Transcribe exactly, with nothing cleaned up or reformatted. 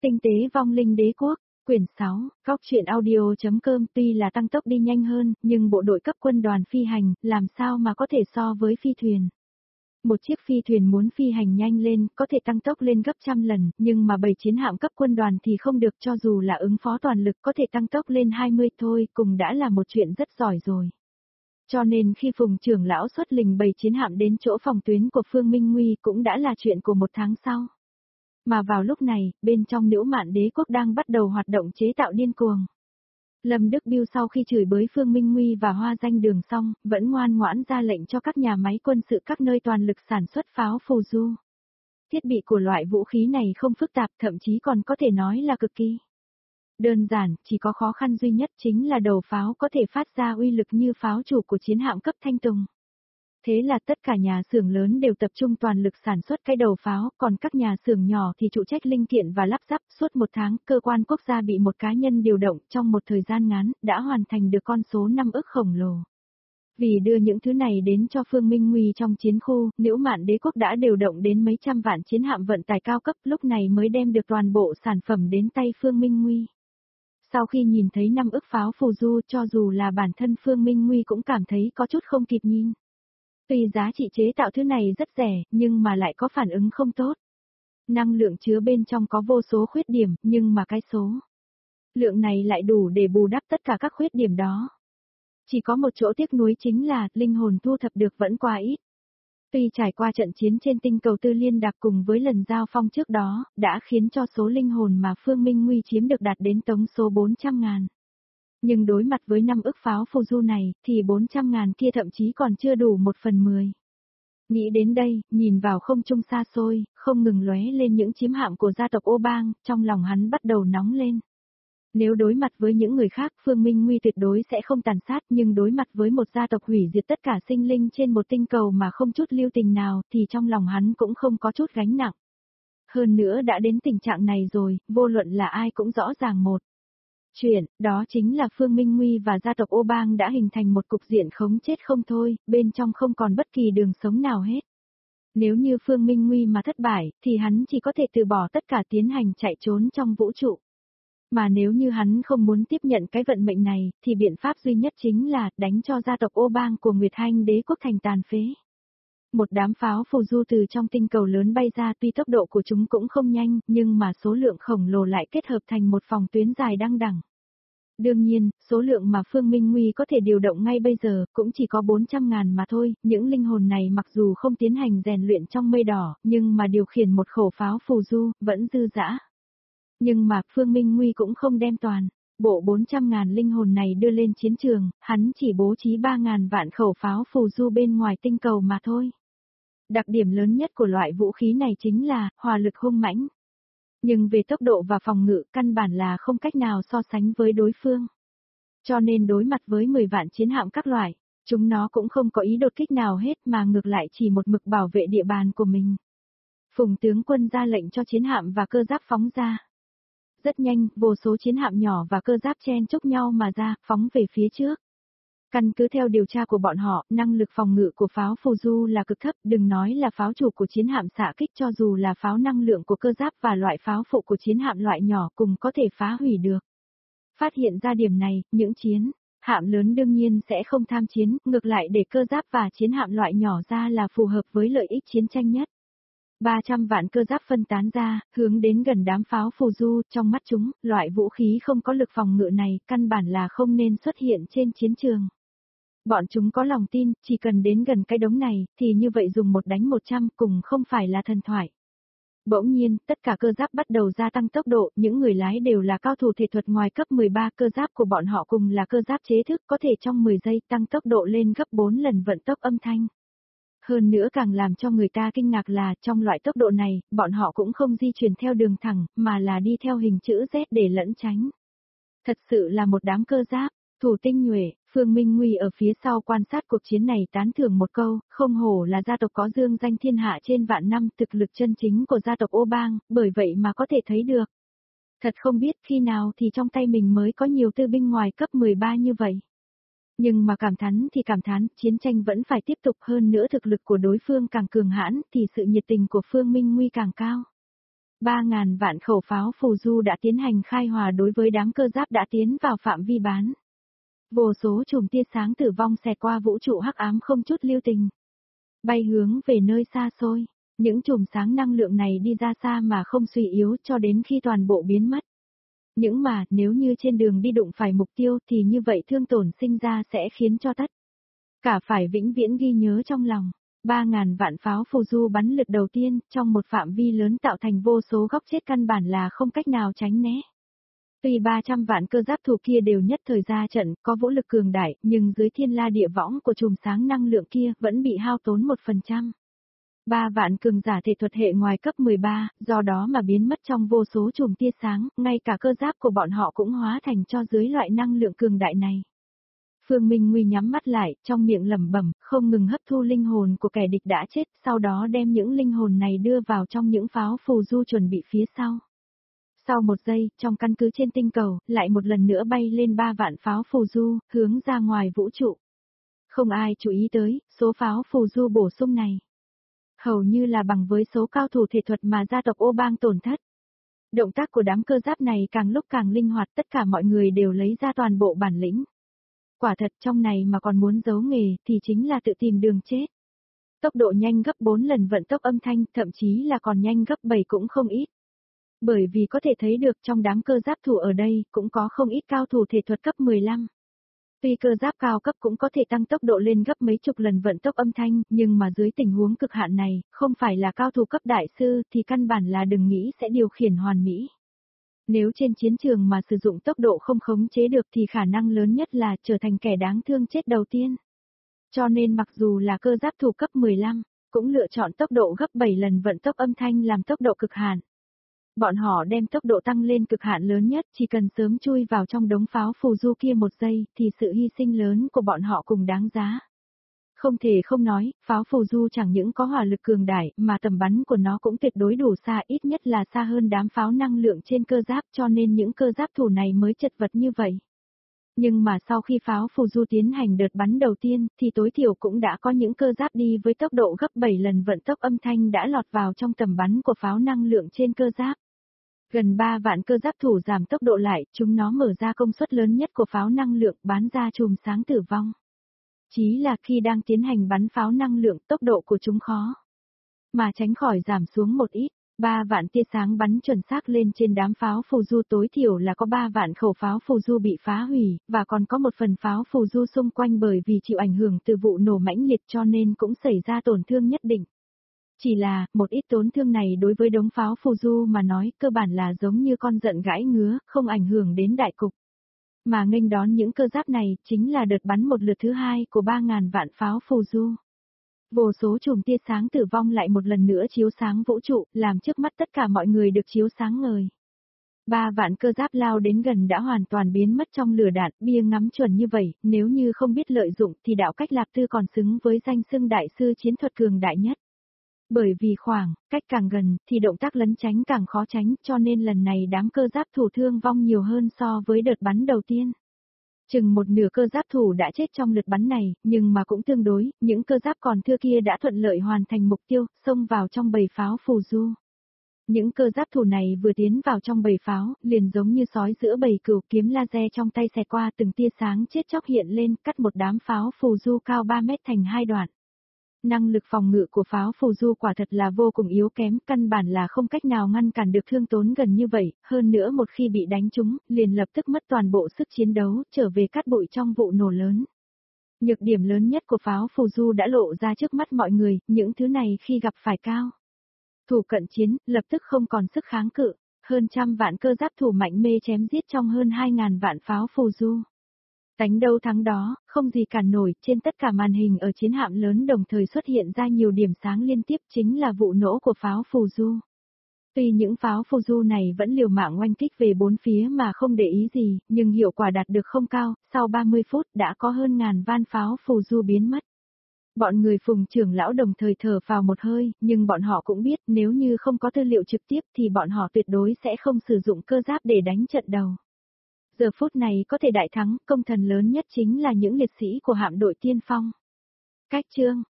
Tinh tế vong linh đế quốc, quyển sáu, góc truyện audio.com tuy là tăng tốc đi nhanh hơn, nhưng bộ đội cấp quân đoàn phi hành, làm sao mà có thể so với phi thuyền. Một chiếc phi thuyền muốn phi hành nhanh lên, có thể tăng tốc lên gấp trăm lần, nhưng mà bảy chiến hạm cấp quân đoàn thì không được, cho dù là ứng phó toàn lực có thể tăng tốc lên hai mươi thôi, cùng đã là một chuyện rất giỏi rồi. Cho nên khi Phùng trưởng lão xuất lình bảy chiến hạm đến chỗ phòng tuyến của Phương Minh Nguy cũng đã là chuyện của một tháng sau. Mà vào lúc này, bên trong Nữu Mạn Đế quốc đang bắt đầu hoạt động chế tạo điên cuồng. Lâm Đức Biêu sau khi chửi bới Phương Minh Nguy và Hoa Danh Đường xong, vẫn ngoan ngoãn ra lệnh cho các nhà máy quân sự các nơi toàn lực sản xuất pháo phù du. Thiết bị của loại vũ khí này không phức tạp, thậm chí còn có thể nói là cực kỳ đơn giản, chỉ có khó khăn duy nhất chính là đầu pháo có thể phát ra uy lực như pháo chủ của chiến hạm cấp Thanh Tùng. Thế là tất cả nhà xưởng lớn đều tập trung toàn lực sản xuất cái đầu pháo, còn các nhà xưởng nhỏ thì phụ trách linh kiện và lắp ráp. Suốt một tháng, cơ quan quốc gia bị một cá nhân điều động trong một thời gian ngắn, đã hoàn thành được con số năm ức khổng lồ. Vì đưa những thứ này đến cho Phương Minh Nguy trong chiến khu, Nữu Mạn Đế quốc đã điều động đến mấy trăm vạn chiến hạm vận tải cao cấp, lúc này mới đem được toàn bộ sản phẩm đến tay Phương Minh Nguy. Sau khi nhìn thấy năm ức pháo phù du, cho dù là bản thân Phương Minh Nguy cũng cảm thấy có chút không kịp nhìn. Tuy giá trị chế tạo thứ này rất rẻ, nhưng mà lại có phản ứng không tốt. Năng lượng chứa bên trong có vô số khuyết điểm, nhưng mà cái số lượng này lại đủ để bù đắp tất cả các khuyết điểm đó. Chỉ có một chỗ tiếc nuối chính là, linh hồn thu thập được vẫn quá ít. Tuy trải qua trận chiến trên tinh cầu Tư Liên Đạc cùng với lần giao phong trước đó, đã khiến cho số linh hồn mà Phương Minh Nguy chiếm được đạt đến tổng số bốn trăm ngàn. Nhưng đối mặt với năm ức pháo phù du này, thì bốn trăm ngàn kia thậm chí còn chưa đủ một phần mười. Nghĩ đến đây, nhìn vào không trung xa xôi, không ngừng lóe lên những chiếm hạm của gia tộc Ô Bang, trong lòng hắn bắt đầu nóng lên. Nếu đối mặt với những người khác, Phương Minh Nguy tuyệt đối sẽ không tàn sát, nhưng đối mặt với một gia tộc hủy diệt tất cả sinh linh trên một tinh cầu mà không chút lưu tình nào, thì trong lòng hắn cũng không có chút gánh nặng. Hơn nữa đã đến tình trạng này rồi, vô luận là ai cũng rõ ràng một chuyện, đó chính là Phương Minh Nguy và gia tộc Ô Bang đã hình thành một cục diện khống chết không thôi, bên trong không còn bất kỳ đường sống nào hết. Nếu như Phương Minh Nguy mà thất bại, thì hắn chỉ có thể từ bỏ tất cả tiến hành chạy trốn trong vũ trụ. Mà nếu như hắn không muốn tiếp nhận cái vận mệnh này, thì biện pháp duy nhất chính là đánh cho gia tộc Ô Bang của Nguyệt Hanh Đế quốc thành tàn phế. Một đám pháo phù du từ trong tinh cầu lớn bay ra, tuy tốc độ của chúng cũng không nhanh, nhưng mà số lượng khổng lồ lại kết hợp thành một phòng tuyến dài đăng đẳng. Đương nhiên, số lượng mà Phương Minh Nguy có thể điều động ngay bây giờ cũng chỉ có bốn trăm ngàn mà thôi, những linh hồn này mặc dù không tiến hành rèn luyện trong mây đỏ, nhưng mà điều khiển một khẩu pháo phù du, vẫn dư dã. Nhưng mà Phương Minh Nguy cũng không đem toàn bộ bốn trăm ngàn linh hồn này đưa lên chiến trường, hắn chỉ bố trí ba ngàn vạn khẩu pháo phù du bên ngoài tinh cầu mà thôi. Đặc điểm lớn nhất của loại vũ khí này chính là hỏa lực hung mãnh. Nhưng về tốc độ và phòng ngự căn bản là không cách nào so sánh với đối phương. Cho nên đối mặt với mười vạn chiến hạm các loại, chúng nó cũng không có ý đột kích nào hết mà ngược lại chỉ một mực bảo vệ địa bàn của mình. Phùng tướng quân ra lệnh cho chiến hạm và cơ giáp phóng ra. Rất nhanh, vô số chiến hạm nhỏ và cơ giáp chen chúc nhau mà ra, phóng về phía trước. Căn cứ theo điều tra của bọn họ, năng lực phòng ngự của pháo phù du là cực thấp, đừng nói là pháo chủ của chiến hạm xạ kích, cho dù là pháo năng lượng của cơ giáp và loại pháo phụ của chiến hạm loại nhỏ cùng có thể phá hủy được. Phát hiện ra điểm này, những chiến hạm lớn đương nhiên sẽ không tham chiến, ngược lại để cơ giáp và chiến hạm loại nhỏ ra là phù hợp với lợi ích chiến tranh nhất. ba trăm vạn cơ giáp phân tán ra, hướng đến gần đám pháo phù du, trong mắt chúng, loại vũ khí không có lực phòng ngự này, căn bản là không nên xuất hiện trên chiến trường. Bọn chúng có lòng tin, chỉ cần đến gần cái đống này, thì như vậy dùng một đánh một trăm cùng không phải là thần thoại. Bỗng nhiên, tất cả cơ giáp bắt đầu gia tăng tốc độ, những người lái đều là cao thủ thể thuật ngoài cấp mười ba, cơ giáp của bọn họ cùng là cơ giáp chế thức, có thể trong mười giây tăng tốc độ lên gấp bốn lần vận tốc âm thanh. Hơn nữa càng làm cho người ta kinh ngạc là, trong loại tốc độ này, bọn họ cũng không di chuyển theo đường thẳng, mà là đi theo hình chữ Z để lẫn tránh. Thật sự là một đám cơ giáp, thủ tinh nhuệ. Phương Minh Nguy ở phía sau quan sát cuộc chiến này tán thưởng một câu, không hổ là gia tộc có dương danh thiên hạ trên vạn năm, thực lực chân chính của gia tộc Ô Bang, bởi vậy mà có thể thấy được. Thật không biết khi nào thì trong tay mình mới có nhiều tư binh ngoài cấp mười ba như vậy. Nhưng mà cảm thán thì cảm thán, chiến tranh vẫn phải tiếp tục, hơn nữa thực lực của đối phương càng cường hãn thì sự nhiệt tình của Phương Minh Nguy càng cao. ba ngàn vạn khẩu pháo phù du đã tiến hành khai hỏa đối với đám cơ giáp đã tiến vào phạm vi bán. Vô số chùm tia sáng tử vong xẹt qua vũ trụ hắc ám không chút lưu tình. Bay hướng về nơi xa xôi, những chùm sáng năng lượng này đi ra xa mà không suy yếu cho đến khi toàn bộ biến mất. Những mà nếu như trên đường đi đụng phải mục tiêu thì như vậy thương tổn sinh ra sẽ khiến cho tất cả phải vĩnh viễn ghi nhớ trong lòng. Ba ngàn vạn pháo phù du bắn lượt đầu tiên trong một phạm vi lớn tạo thành vô số góc chết căn bản là không cách nào tránh né. Tuy ba trăm vạn cơ giáp thủ kia đều nhất thời ra trận có vũ lực cường đại nhưng dưới thiên la địa võng của chùm sáng năng lượng kia vẫn bị hao tốn một phần trăm. Ba vạn cường giả thể thuật hệ ngoài cấp mười ba, do đó mà biến mất trong vô số chùm tia sáng, ngay cả cơ giáp của bọn họ cũng hóa thành cho dưới loại năng lượng cường đại này. Phương Minh Nguy nhắm mắt lại, trong miệng lẩm bẩm, không ngừng hấp thu linh hồn của kẻ địch đã chết, sau đó đem những linh hồn này đưa vào trong những pháo phù du chuẩn bị phía sau. Sau một giây, trong căn cứ trên tinh cầu, lại một lần nữa bay lên ba vạn pháo phù du, hướng ra ngoài vũ trụ. Không ai chú ý tới, số pháo phù du bổ sung này. Hầu như là bằng với số cao thủ thể thuật mà gia tộc Ô Bang tổn thất. Động tác của đám cơ giáp này càng lúc càng linh hoạt, tất cả mọi người đều lấy ra toàn bộ bản lĩnh. Quả thật trong này mà còn muốn giấu nghề thì chính là tự tìm đường chết. Tốc độ nhanh gấp bốn lần vận tốc âm thanh, thậm chí là còn nhanh gấp bảy cũng không ít. Bởi vì có thể thấy được trong đám cơ giáp thủ ở đây cũng có không ít cao thủ thể thuật cấp mười lăm. Tuy cơ giáp cao cấp cũng có thể tăng tốc độ lên gấp mấy chục lần vận tốc âm thanh, nhưng mà dưới tình huống cực hạn này, không phải là cao thủ cấp đại sư thì căn bản là đừng nghĩ sẽ điều khiển hoàn mỹ. Nếu trên chiến trường mà sử dụng tốc độ không khống chế được thì khả năng lớn nhất là trở thành kẻ đáng thương chết đầu tiên. Cho nên mặc dù là cơ giáp thủ cấp mười lăm, cũng lựa chọn tốc độ gấp bảy lần vận tốc âm thanh làm tốc độ cực hạn. Bọn họ đem tốc độ tăng lên cực hạn lớn nhất, chỉ cần sớm chui vào trong đống pháo phù du kia một giây thì sự hy sinh lớn của bọn họ cùng đáng giá. Không thể không nói, pháo phù du chẳng những có hỏa lực cường đại mà tầm bắn của nó cũng tuyệt đối đủ xa, ít nhất là xa hơn đám pháo năng lượng trên cơ giáp, cho nên những cơ giáp thủ này mới chật vật như vậy. Nhưng mà sau khi pháo phù du tiến hành đợt bắn đầu tiên thì tối thiểu cũng đã có những cơ giáp đi với tốc độ gấp bảy lần vận tốc âm thanh đã lọt vào trong tầm bắn của pháo năng lượng trên cơ giáp. Gần ba vạn cơ giáp thủ giảm tốc độ lại, chúng nó mở ra công suất lớn nhất của pháo năng lượng bắn ra chùm sáng tử vong. Chí là khi đang tiến hành bắn pháo năng lượng, tốc độ của chúng khó mà tránh khỏi giảm xuống một ít. Ba vạn tia sáng bắn chuẩn xác lên trên đám pháo phù du, tối thiểu là có ba vạn khẩu pháo phù du bị phá hủy, và còn có một phần pháo phù du xung quanh bởi vì chịu ảnh hưởng từ vụ nổ mãnh liệt cho nên cũng xảy ra tổn thương nhất định. Chỉ là, một ít tổn thương này đối với đống pháo phù du mà nói, cơ bản là giống như con giận gãi ngứa, không ảnh hưởng đến đại cục. Mà nghênh đón những cơ giáp này, chính là đợt bắn một lượt thứ hai của ba ngàn vạn pháo phù du. Vô số chùm tia sáng tử vong lại một lần nữa chiếu sáng vũ trụ, làm trước mắt tất cả mọi người được chiếu sáng ngời. Ba vạn cơ giáp lao đến gần đã hoàn toàn biến mất trong lửa đạn, bia ngắm chuẩn như vậy, nếu như không biết lợi dụng thì đạo cách Lạp Tư còn xứng với danh xưng đại sư chiến thuật cường đại nhất. Bởi vì khoảng cách càng gần thì động tác lấn tránh càng khó tránh, cho nên lần này đám cơ giáp thủ thương vong nhiều hơn so với đợt bắn đầu tiên. Chừng một nửa cơ giáp thủ đã chết trong lượt bắn này, nhưng mà cũng tương đối, những cơ giáp còn thưa kia đã thuận lợi hoàn thành mục tiêu, xông vào trong bầy pháo phù du. Những cơ giáp thủ này vừa tiến vào trong bầy pháo, liền giống như sói giữa bầy cừu, kiếm laser trong tay xẹt qua từng tia sáng chết chóc hiện lên, cắt một đám pháo phù du cao ba mét thành hai đoạn. Năng lực phòng ngự của pháo phù du quả thật là vô cùng yếu kém, căn bản là không cách nào ngăn cản được thương tốn gần như vậy, hơn nữa một khi bị đánh trúng, liền lập tức mất toàn bộ sức chiến đấu, trở về cát bụi trong vụ nổ lớn. Nhược điểm lớn nhất của pháo phù du đã lộ ra trước mắt mọi người, những thứ này khi gặp phải cao thủ cận chiến, lập tức không còn sức kháng cự, hơn trăm vạn cơ giáp thủ mạnh mê chém giết trong hơn hai ngàn vạn pháo phù du. Đánh đâu thắng đó, không gì cản nổi, trên tất cả màn hình ở chiến hạm lớn đồng thời xuất hiện ra nhiều điểm sáng liên tiếp, chính là vụ nổ của pháo phù du. Tuy những pháo phù du này vẫn liều mạng oanh kích về bốn phía mà không để ý gì, nhưng hiệu quả đạt được không cao, sau ba mươi phút đã có hơn ngàn van pháo phù du biến mất. Bọn người Phùng trưởng lão đồng thời thở phào một hơi, nhưng bọn họ cũng biết nếu như không có tư liệu trực tiếp thì bọn họ tuyệt đối sẽ không sử dụng cơ giáp để đánh trận đầu. Giờ phút này có thể đại thắng, công thần lớn nhất chính là những liệt sĩ của hạm đội tiên phong. Cách chương